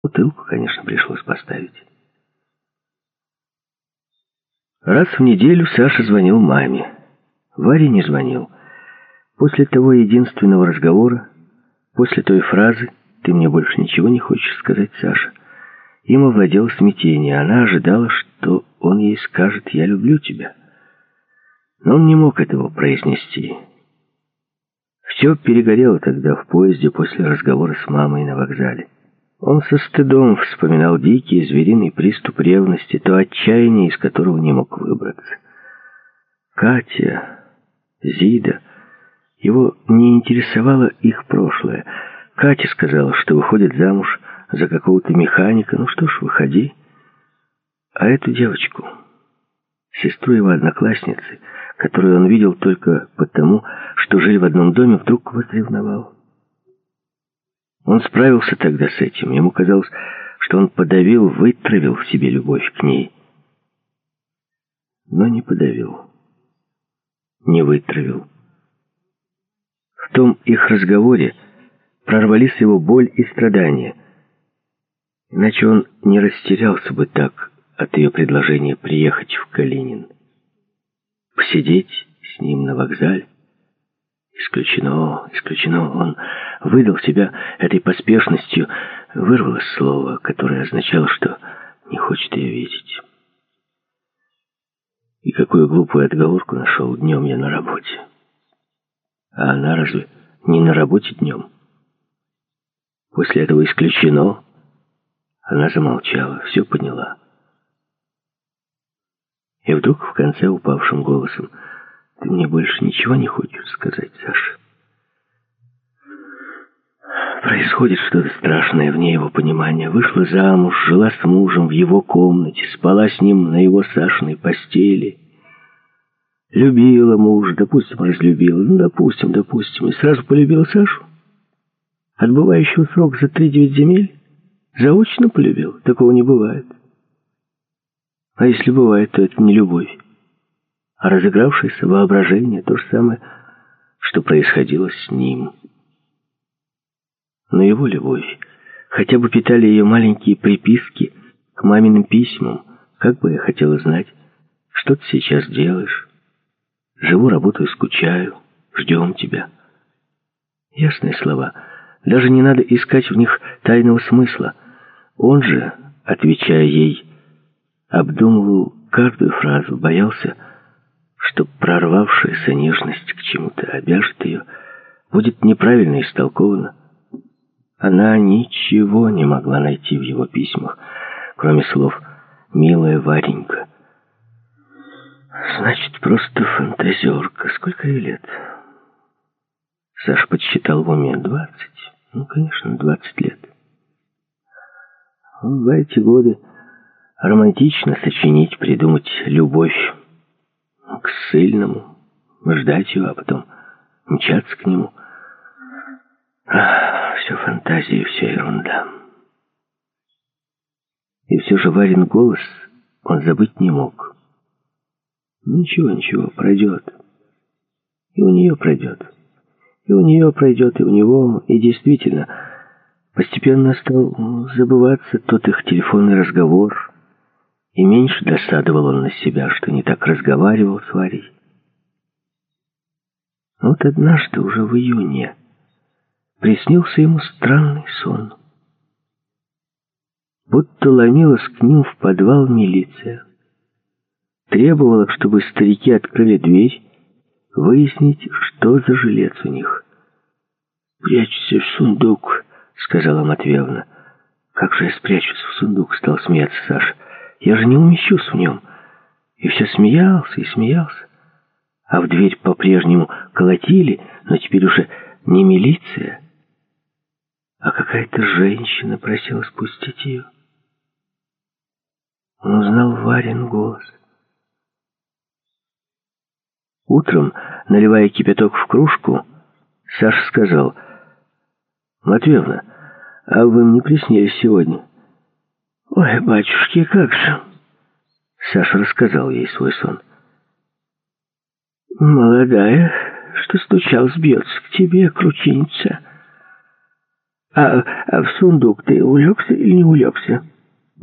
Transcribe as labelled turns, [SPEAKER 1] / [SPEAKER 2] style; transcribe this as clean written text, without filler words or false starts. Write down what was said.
[SPEAKER 1] Бутылку, конечно, пришлось поставить. Раз в неделю Саша звонил маме. Варе не звонил. После того единственного разговора, после той фразы «Ты мне больше ничего не хочешь сказать, Саша», им овладело смятение. Она ожидала, что он ей скажет «Я люблю тебя». Но он не мог этого произнести. Все перегорело тогда в поезде после разговора с мамой на вокзале. Он со стыдом вспоминал дикий звериный приступ ревности, то отчаяние, из которого не мог выбраться. Катя, Зида, его не интересовало их прошлое. Катя сказала, что выходит замуж за какого-то механика. Ну что ж, выходи. А эту девочку, сестру его одноклассницы, которую он видел только потому, что жили в одном доме, вдруг возревновал. Он справился тогда с этим. Ему казалось, что он подавил, вытравил в себе любовь к ней. Но не подавил, не вытравил. В том их разговоре прорвались его боль и страдания. Иначе он не растерялся бы так от ее предложения приехать в Калинин. Посидеть с ним на вокзале. Исключено, исключено. Он выдал себя этой поспешностью. Вырвалось слово, которое означало, что не хочет ее видеть. И какую глупую отговорку нашел: днем я на работе. А она разве не на работе днем? После этого исключено. Она замолчала, все поняла. И вдруг в конце упавшим голосом: «Ты мне больше ничего не хочешь сказать, Саша?» Происходит что-то страшное вне его понимания. Вышла замуж, жила с мужем в его комнате, спала с ним на его Сашиной постели. Любила мужа, допустим, разлюбила. Ну, допустим. И сразу полюбила Сашу? Отбывающего срок за 3-9 земель? Заочно полюбил? Такого не бывает. А если бывает, то это не любовь, а разыгравшееся воображение, то же самое, что происходило с ним. Но его любовь хотя бы питали ее маленькие приписки к маминым письмам. Как бы я хотела знать, что ты сейчас делаешь. Живу, работаю, скучаю, ждем тебя. Ясные слова. Даже не надо искать в них тайного смысла. Он же, отвечая ей, обдумывал каждую фразу, боялся, что прорвавшаяся нежность к чему-то обяжет ее, будет неправильно истолкована. Она ничего не могла найти в его письмах, кроме слов «милая Варенька». Значит, просто фантазерка. Сколько ей лет? Саша подсчитал в уме: 20. Ну, конечно, 20 лет. В эти годы романтично сочинить, придумать любовь к ссыльному, ждать его, а потом мчаться к нему. Все фантазии, все ерунда. И все же Варин голос он забыть не мог. Ничего, пройдет. И у нее пройдет. И у нее пройдет, и у него. И действительно, постепенно стал забываться тот их телефонный разговор, и меньше досадовал он на себя, что не так разговаривал с Варей. Вот однажды, уже в июне, приснился ему странный сон. Будто ломилась к ним в подвал милиция. Требовала, чтобы старики открыли дверь, выяснить, что за жилец у них. «Прячься в сундук», — сказала Матвеевна. «Как же я спрячусь в сундук?» — стал смеяться Саша. «Я же не умещусь в нем». И все смеялся и смеялся. А в дверь по-прежнему колотили, но теперь уже не милиция, а какая-то женщина просила спустить ее. Он узнал Варин голос. Утром, наливая кипяток в кружку, Саша сказал: «Матвеевна, а вы мне приснились сегодня?» «Ой, батюшки, как же!» Саша рассказал ей свой сон. «Молодая, что стучалась, бьется к тебе, кручинится. А в сундук ты улегся или не улегся?